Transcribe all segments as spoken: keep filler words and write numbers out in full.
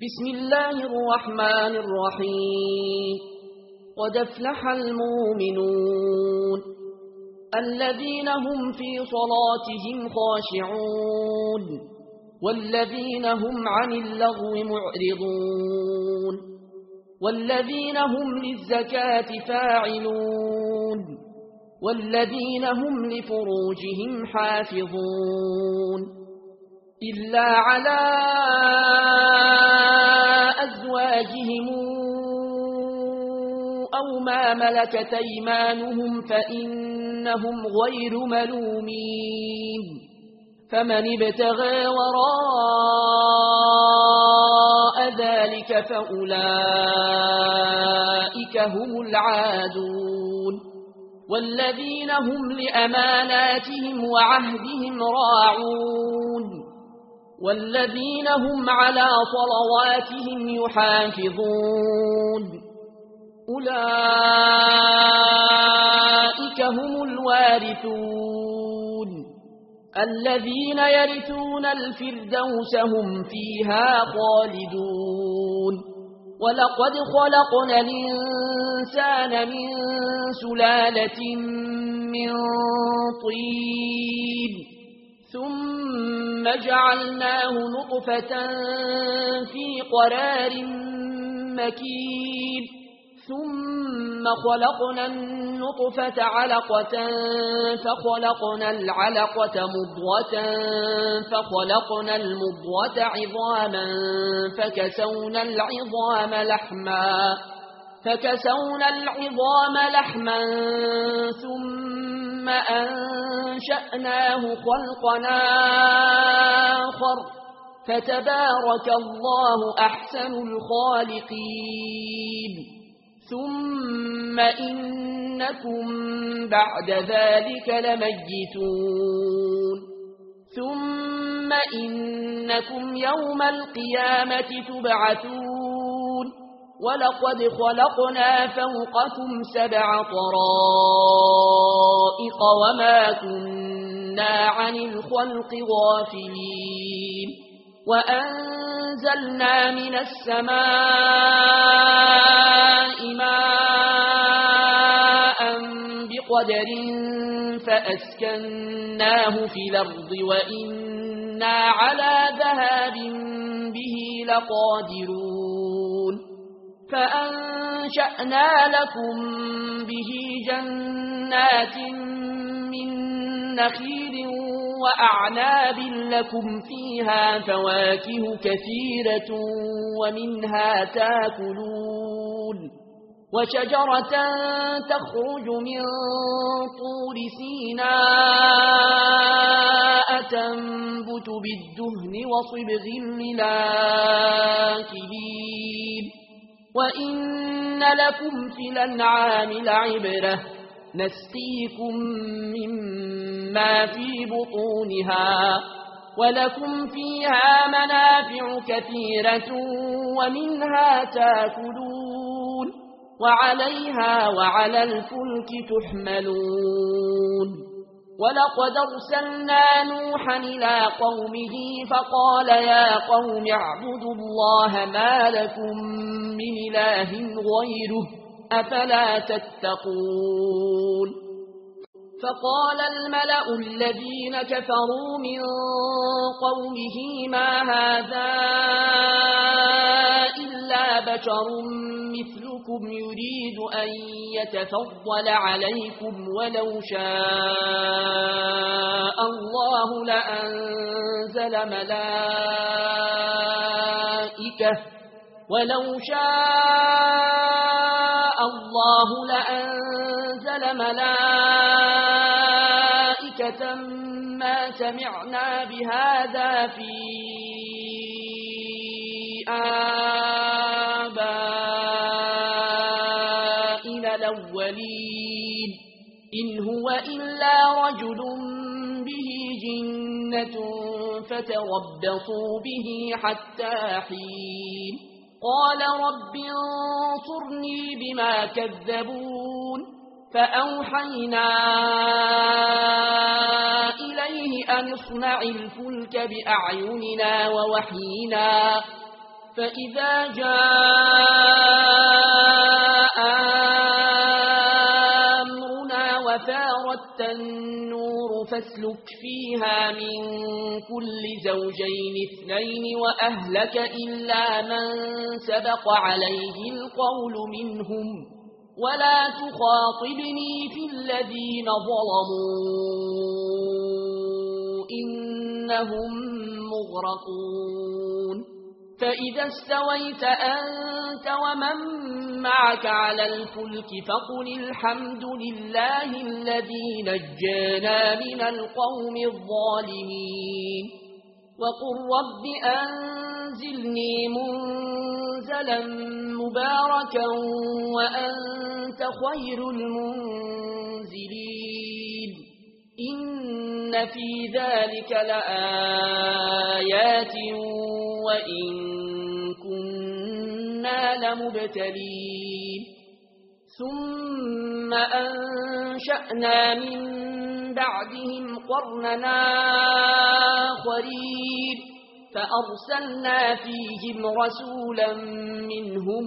بسم الله الرحمن الرحيم. قد افلح المؤمنون الذين هم في صلاتهم خاشعون والذين هم عن اللغو معرضون والذين هم للزكاة فاعلون والذين هم لفروجهم حافظون إلا على أزواجهم أو ما ملكت أيمانهم فإنهم غير ملومين فمن ابتغى وراء ذلك فأولئك هم العادون والذين هم لأماناتهم وعهدهم راعون والذين هم على صلواتهم يحافظون أولئك هم الوارثون الذين يرثون الفردوس هم فيها خالدون ولقد خلقنا الإنسان من سلالة من طين ثم جعلناه نطفة في قرار مكين ثم خلقنا النطفة علقة فخلقنا العلقة مضغة فخلقنا المضغة عظاما فكسونا العظام لحما فكسونا العظام لحما ثم أنشأناه خلقا آخر فتبارك الله أحسن الخالقين ثم إنكم بعد ذلك لميتون ثم إنكم يوم القيامة تبعثون ولقد خلقنا فوقكم سبع طرائق وما كنا عن الخلق غافلين وأنزلنا من السماء ماء بقدر فأسكناه في الأرض وإنا على ذهاب به لقادرون فأنشأنا لكم به جنات من نخيل وأعناب لكم فيها فواكه كثيرة ومنها تاكلون وشجرة تخرج من طور سيناء تنبت بالدهن وصبغ للآكلين وإن لكم في الأنعام لعبرة نسقيكم مما في بطونها ولكم فيها منافع كثيرة ومنها تاكلون وعليها وعلى الفلك تحملون ولقد أرسلنا نوحا إلى قومه فقال يا قوم اعبدوا الله ما لكم من إله غيره أفلا تتقون فقال الملأ الذين كفروا من قومه ما هذا إلا بشر مثلكم يريد أن يتفضل عليكم ولو شاء الله لأنزل ملائكة ولو شاء الله لأنزل ملائكة ما سمعنا بهذا في آبائنا الأولين إن هو إلا رجل به جنة فتربصوا به حتى حين قال رب انصرني بما كذبون فأوحينا إليه أن اصنع الفلك بأعيننا ووحينا فإذا جاء أمرنا وفارت النور فاسلك فيها من كل زوجين اثنين وأهلك إلا من سبق عليه القول منهم ولا تخاطبني في الذين ظلموا إنهم مغرقون فإذا استويت أنت ومن معك على الفلك فقل الحمد لله الذي نجانا من القوم الظالمين وقل رب أنزلني منزلا مباركا وأنت خير المنزلين إن في ذلك لآيات وإن كنا لمبتلين ثم أنشأنا من بعدهم قرننا آخرين فأرسلنا فيهم رسولا منهم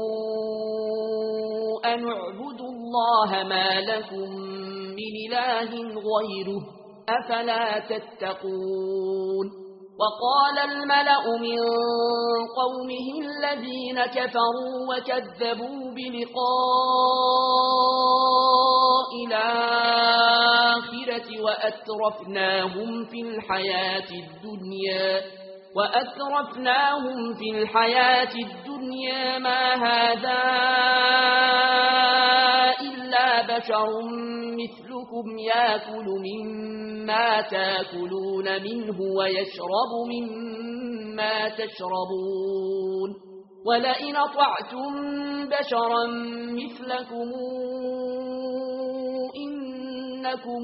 أن اعبدوا الله ما لكم من إله غيره أفلا تتقون وقال الملأ من قومه الذين كفروا وكذبوا بلقاء الآخرة وأترفناهم في الحياة الدنيا وأترفناهم في الحياة الدنيا ما هذا إلا بشر مثلكم يأكل مما تأكلون منه ويشرب مما تشربون ولئن أطعتم بشرا مثلكم إنكم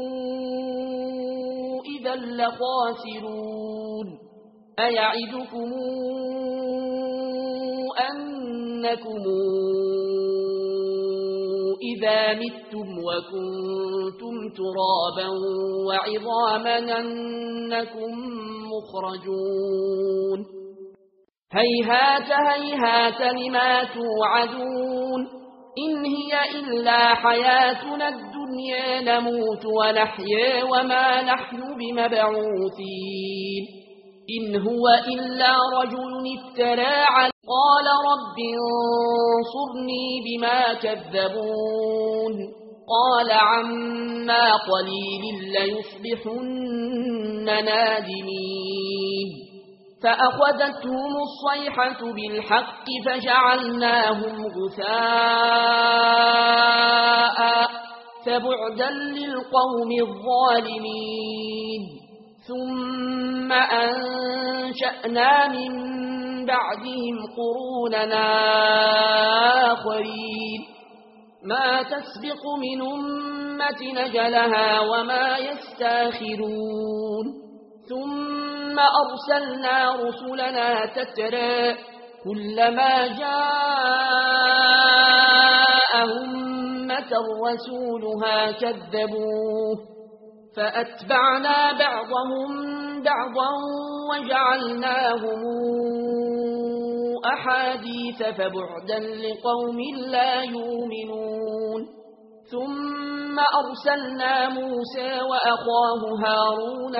إذا لخاسرون أيعدكم أنكم إذا متم وكنتم ترابا وعظاما أنكم مخرجون هيهات هيهات لما توعدون إن هي إلا حياتنا الدنيا نموت ونحيا وما نحن بمبعوثين إن هو إلا رجل افترى على قال رب انصرني بما كذبون قال عما قليل ليصبحن نادمين فأخذتهم الصيحة بالحق فجعلناهم غثاء فبعدا للقوم الظالمين ثم أنشأنا من بعدهم قروننا آخرين ما تسبق من أمة نجلها وما يستاخرون ثم أرسلنا رسلنا تترى كلما جاء أمة رسولها كذبوه فأتبعنا بعضهم بعضا وجعلناهم أحاديث فبعدا لقوم لا يؤمنون ثم أرسلنا موسى وأخاه هارون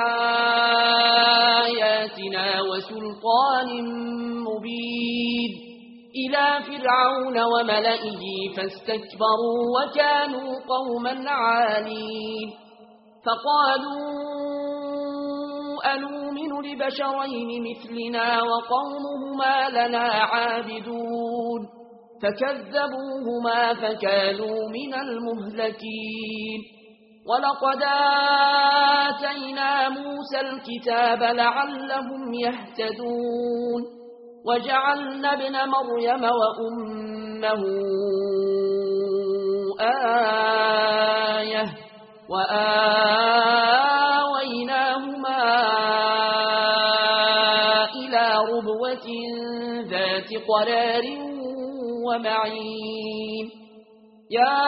بآياتنا وسلطان مبين إلى فرعون وملئه فاستكبروا وكانوا قوما عالين فقالوا أنؤمن لبشرين مثلنا وقومهما لنا عابدون فكذبوهما فكانوا من المهلكين ولقد آتينا موسى الكتاب لعلهم يهتدون وجعلنا ابن مريم وأمه آية وآويناهما إلى ربوة ذات قرار ومعين يا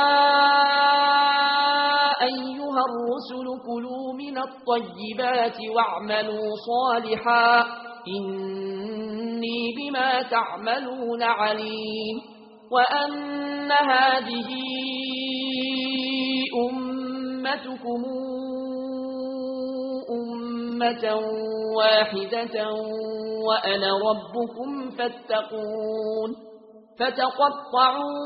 أيها الرسل كلوا من الطيبات واعملوا صالحا إني بما تعملون عليم وأن هذه أمتكم أمة واحدة وأنا ربكم فاتقون فتقطعوا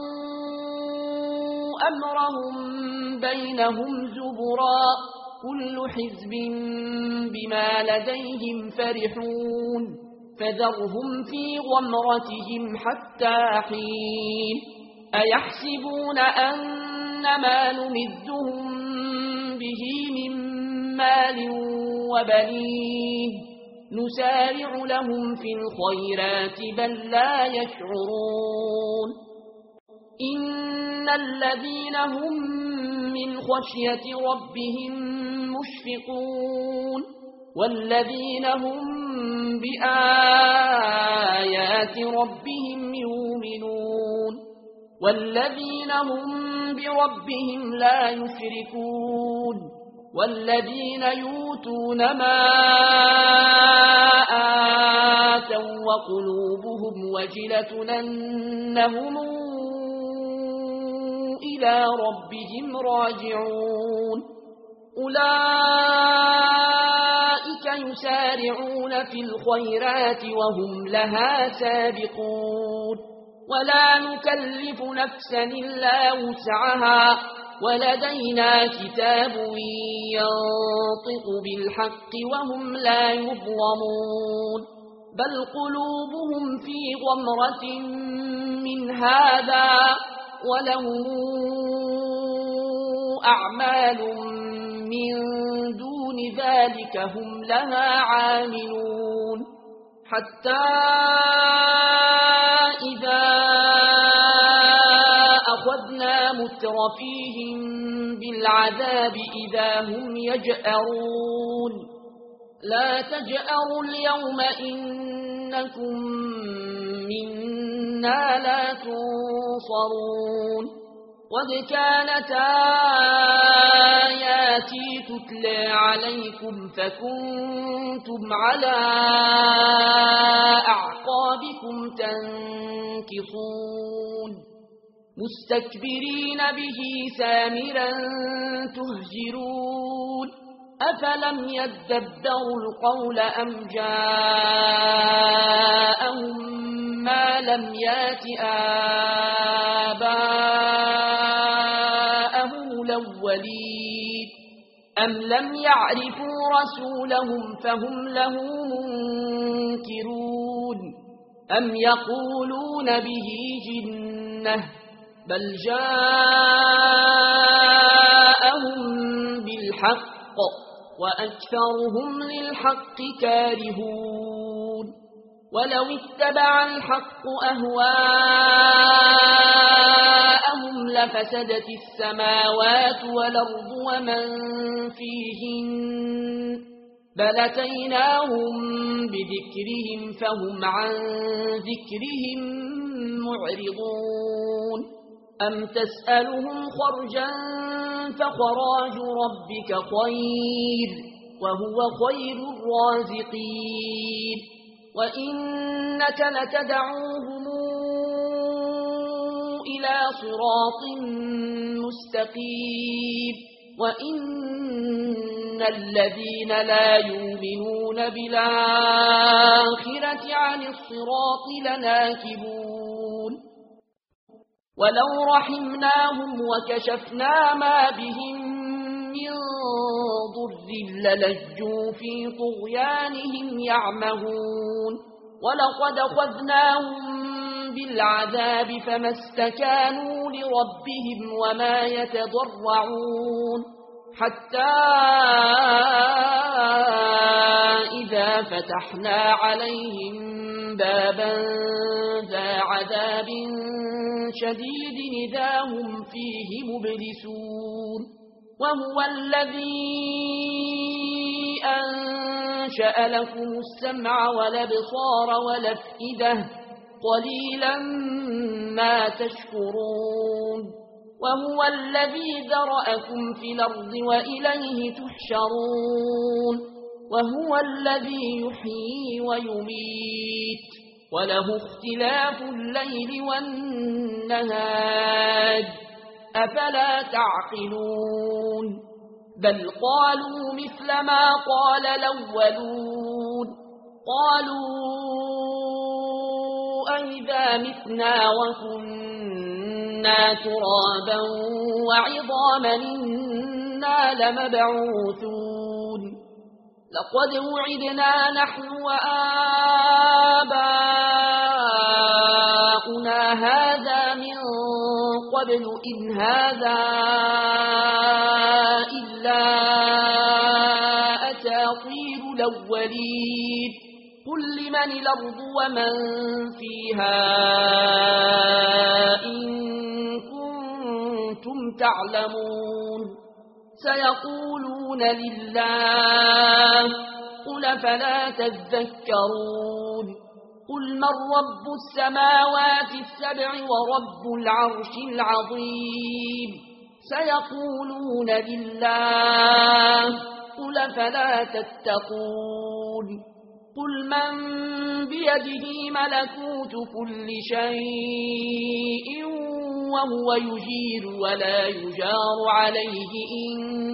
أمرهم بينهم زبرا كل حزب بما لديهم فرحون فذرهم في غمرتهم حتى حين أيحسبون أن ما نمدهم به من مال وبنين نسارع لهم في الخيرات بل لا يشعرون إن الذين هم من خشية ربهم مشفقون والذين هم بآيات ربهم يؤمنون والذين هم بربهم لا يشركون والذين يؤتون ما آتوا وقلوبهم وجلة أنهم إلى ربهم راجعون أولئك يسارعون في الخيرات وهم لها سابقون ولا نكلف نفسا إلا وسعها ولدينا كتاب ينطق بالحق وهم لا يظلمون بل قلوبهم في غمرة من هذا ولهم أعمال من دون ذلك هم لها عاملون حتى إذا أخذنا مترفيهم بالعذاب إذا هم يجأرون لا تجأروا اليوم إنكم منا لا تنصرون قد كانت آياتي تتلى عليكم فكنتم على أعقابكم تنكصون مستكبرين به سامرا تهجرون أفلم يدبروا القول أم جاءهم ما لم يات آباءهم الأولين أم لم يعرفوا رسولهم فهم له منكرون أم يقولون به جنة بل جاءهم بالحق وأكثرهم للحق كارهون ولو اتبع الحق أهواءهم لفسدت السماوات والأرض ومن فيهن بل أتيناهم بذكرهم فهم عن ذكرهم معرضون أم تسألهم خرجا فخراج ربك خير وهو خير الرازقين وإنك لتدعوهم إلى صراط مستقيم وإن الذين لا يؤمنون بالآخرة عن الصراط لناكبون ولو رحمناهم وكشفنا ما بهم من ضر للجوا في طغيانهم يعمهون ولقد أخذناهم بالعذاب فما استكانوا لربهم وما يتضرعون حتى إذا فتحنا عليهم بابا ذا عذاب شديد إذا هم فيه مبلسون وهو الذي أنشأ لكم السمع والأبصار والأفئدة قليلا ما تشكرون وهو الذي ذرأكم في الأرض وإليه تحشرون وهو الذي يحيي ويميت وله اختلاف الليل والنهار أفلا تعقلون بل قالوا مثل ما قال الأولون قالوا أئذا متنا وكنا ترابا وعظاما إنا لمبعوثون لقد وعدنا نحن وآباؤنا هذا من قبل إن هذا إلا أساطير الأولين قل لمن الأرض ومن فيها إن كنتم تعلمون سيقولون لله قل فلا تذكرون قل من رب السماوات السبع ورب العرش العظيم سيقولون لله قل فلا تتقون قل من بيده ملكوت كل شيء وهو يجير ولا يجار عليه إن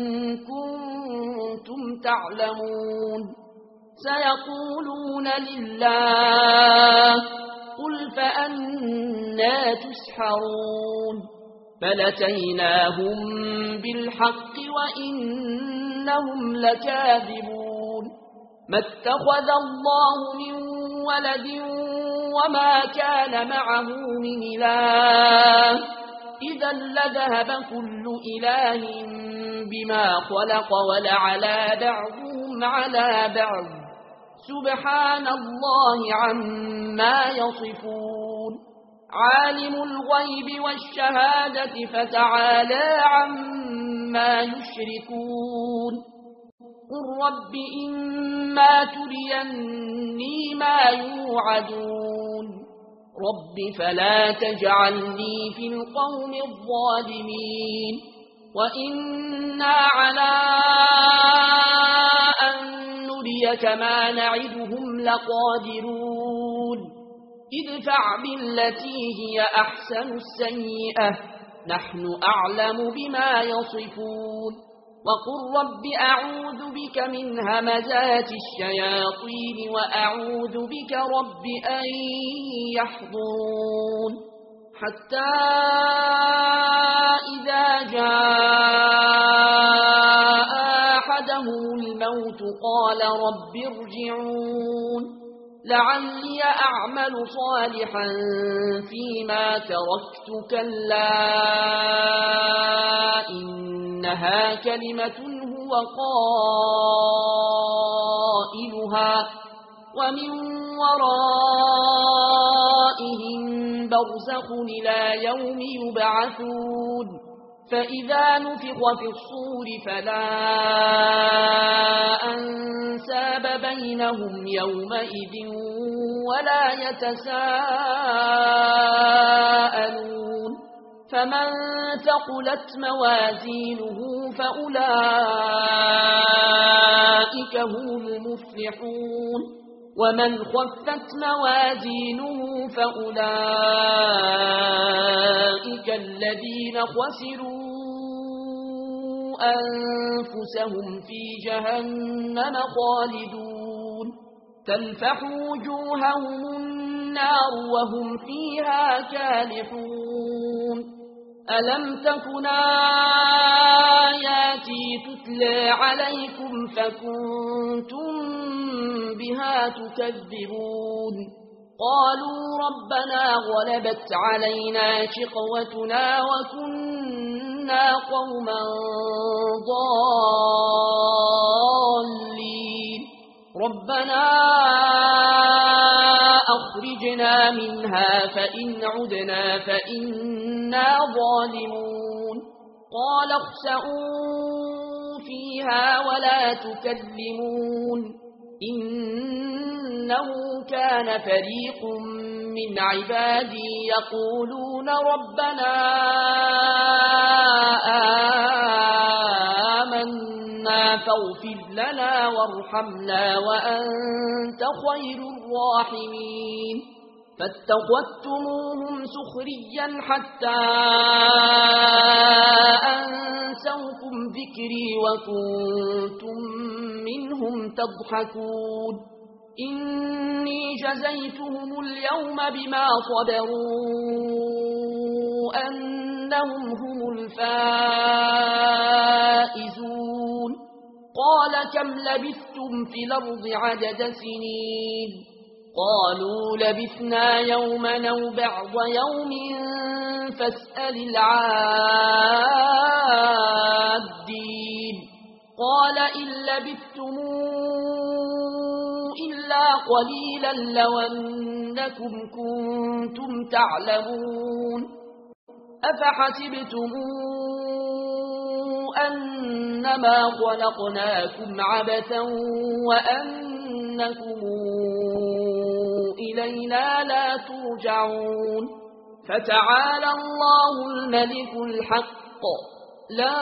كنتم تعلمون سيقولون لله قل فأنى تسحرون بل أتيناهم بالحق وإنهم لكاذبون ما اتخذ الله من ولد وما كان معه من إله إذا لذهب كل إله بما خلق ولعلى بعضهم على بعض سبحان الله عما يصفون عالم الغيب والشهادة فتعالى عما يشركون قل رب إما تريني ما يوعدون رب فلا تجعلني في القوم الظالمين وإنا على أن نريك ما نعدهم لقادرون ادفع بالتي هي أحسن السيئة نحن أعلم بما يصفون وقل رب أعوذ بك من همزات الشياطين وأعوذ بك رب أن يحضرون حتى إذا جاء أحدهم الموت قال رب ارجعون لعلي أعمل صالحا فيما تركت كلا إنها كلمة هو قائلها ومن ورائهم برزخ إلى يوم يبعثون فإذا نفخ في الصور فلا أنساب بينهم يومئذ ولا يتساءلون فمن ثقلت موازينه فأولئك هم المفلحون ومن خفت موازينه فأولئك الذين خسروا أنفسهم في جهنم خالدون تلفح وجوههم النار وهم فيها كالحون ألم تكن آياتي تتلى عليكم فكنتم بها تكذبون قالوا ربنا غلبت علينا شقوتنا وكنا قوما ضالين ربنا أخرجنا منها فإن عدنا فإنا ظالمون قال اخسئوا فيها ولا تكلمون إنه كان فريق من عبادي يقولون ربنا آمنا فاغفر لنا وارحمنا وأنت خير الراحمين فاتخذتموهم سخريا حتى أنسوكم ذكري وكنتم منهم تضحكون إني جزيتهم اليوم بما صبروا أنهم هم الفائزون قال كم لبثتم في الأرض عدد سنين قالوا لبثنا يوما أو بعض يوم فاسأل العادين قال إن لبثتم إلا قليلا لو أنكم كنتم تعلمون أفحسبتم أنما خلقناكم عبثا وأنكم إلينا لا ترجعون فتعالى الله الملك الحق لا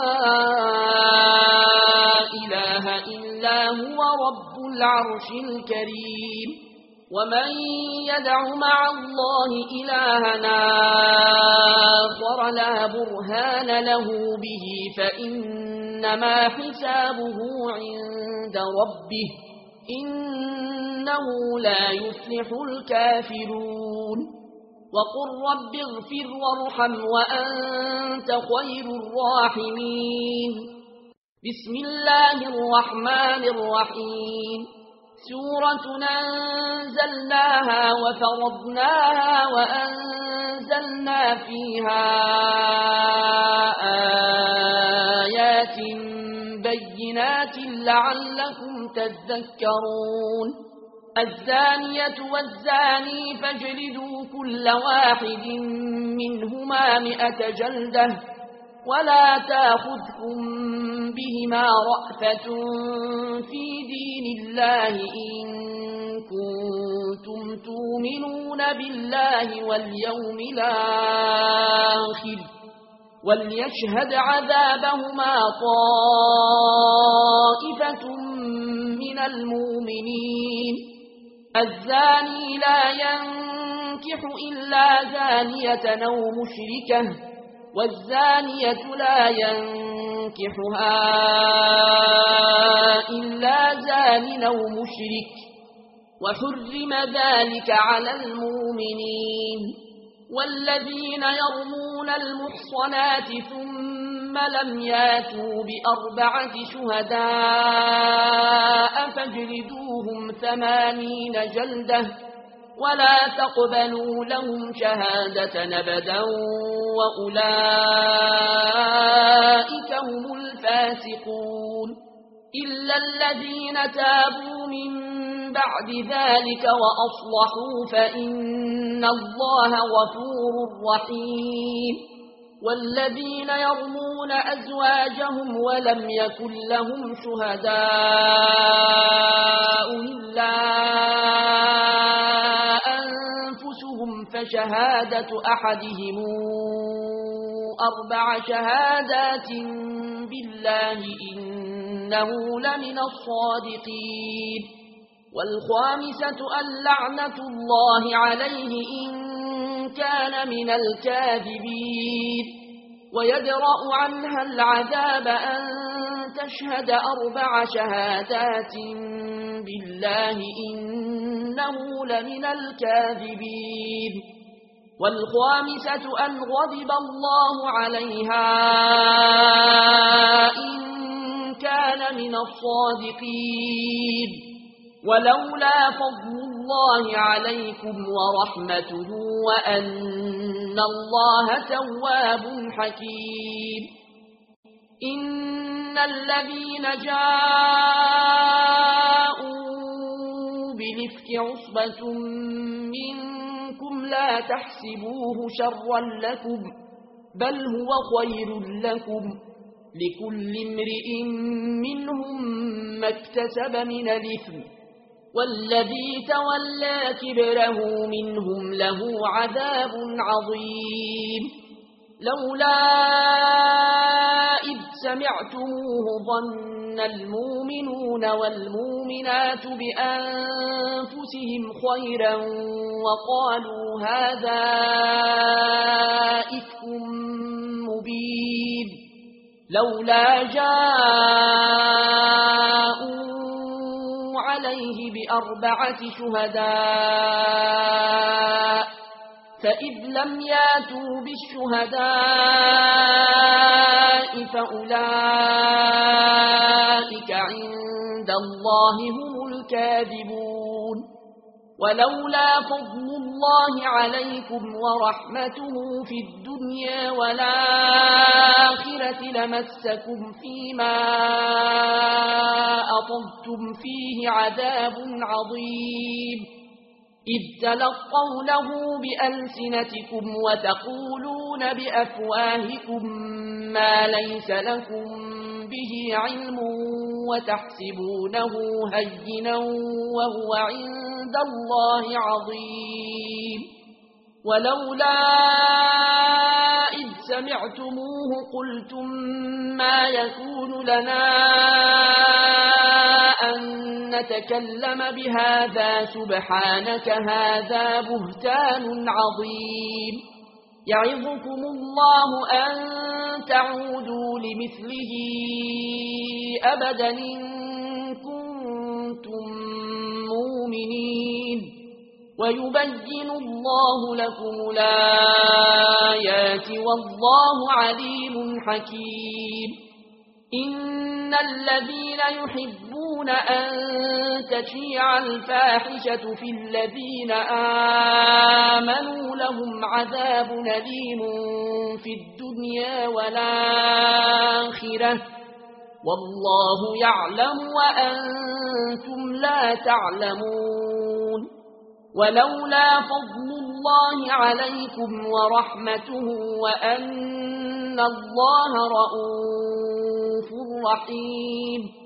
إله إلا هو رب العرش الكريم ومن يدع مع الله إلهنا آخر لا برهان له به فإنما حسابه عند ربه إنه لا يفلح الكافرون وقل رب اغفر وارحم وأنت خير الراحمين بسم الله الرحمن الرحيم سورة أنزلناها وفرضناها وأنزلنا فيها آيات بينات لعلكم تذكرون الزانية والزاني فاجلدوا كل واحد منهما مئة جلدة ولا تأخذكم بهما رأفة في دين الله إن كنتم تؤمنون بالله واليوم الآخر وليشهد عذابهما طائفة من المؤمنين الزاني لا ينكح إلا زانية أو مشركة والزانية لا ينكحها إلا زان أو مشرك وحرم ذلك على المؤمنين والذين يرمون المحصنات ثم لم ياتوا بأربعة شهداء فاجلدوهم ثمانين جلدة ولا تقبلوا لهم شهادة أبدا وأولئك هم الفاسقون إلا الذين تابوا من بعد ذلك وأصلحوا فإن الله غفور رحيم والذين يرمون أزواجهم ولم يكن لهم شهداء إلا أنفسهم فشهادة أحدهم أربع شهادات بالله إنه لمن الصادقين والخامسة اللعنة الله عليه إن كان من الكاذبين ويدرأ عنها العذاب أن تشهد أربع شهادات بالله إنه لمن الكاذبين والخامسة أن غضب الله عليها إن كان من الصادقين ولولا فضل الله عليكم ورحمته وأن الله تواب حكيم إن الذين جاءوا بالإفك عصبة منكم لا تحسبوه شرا لكم بل هو خير لكم لكل امرئ منهم ما اكتسب من الإثم والذي تولى كبره منهم له عذاب عظيم لولا إذ سمعتموه ظن المؤمنون والمؤمنات بأنفسهم خيرا وقالوا هذا إفك مبين لولا جاءوا عليه بأربعة شهداء فإذ لم ياتوا بالشهداء فأولئك عند الله هم الكاذبون ولولا فضل الله عليكم ورحمته في الدنيا والآخرة لمسكم فيما أطلتم فيه عذاب عظيم إذ تلقونه بألسنتكم وتقولون بأفواهكم ما ليس لكم به علم وتحسبونه هينا وهو عند الله عظيم ولولا إذ سمعتموه قلتم ما يكون لنا أن نتكلم بهذا سبحانك هذا بهتان عظيم يعظكم الله أن تعودوا لمثله أبدا إن كنتم مؤمنين ويبين الله لكم الآيات والله عليم حكيم إن الذين يحبون أن تشيع الفاحشة في الذين آمنوا لهم عذاب أليم في الدنيا والآخرة والله يعلم وأنتم لا تعلمون ولولا فضل الله عليكم ورحمته وأن الله رؤوف رحيم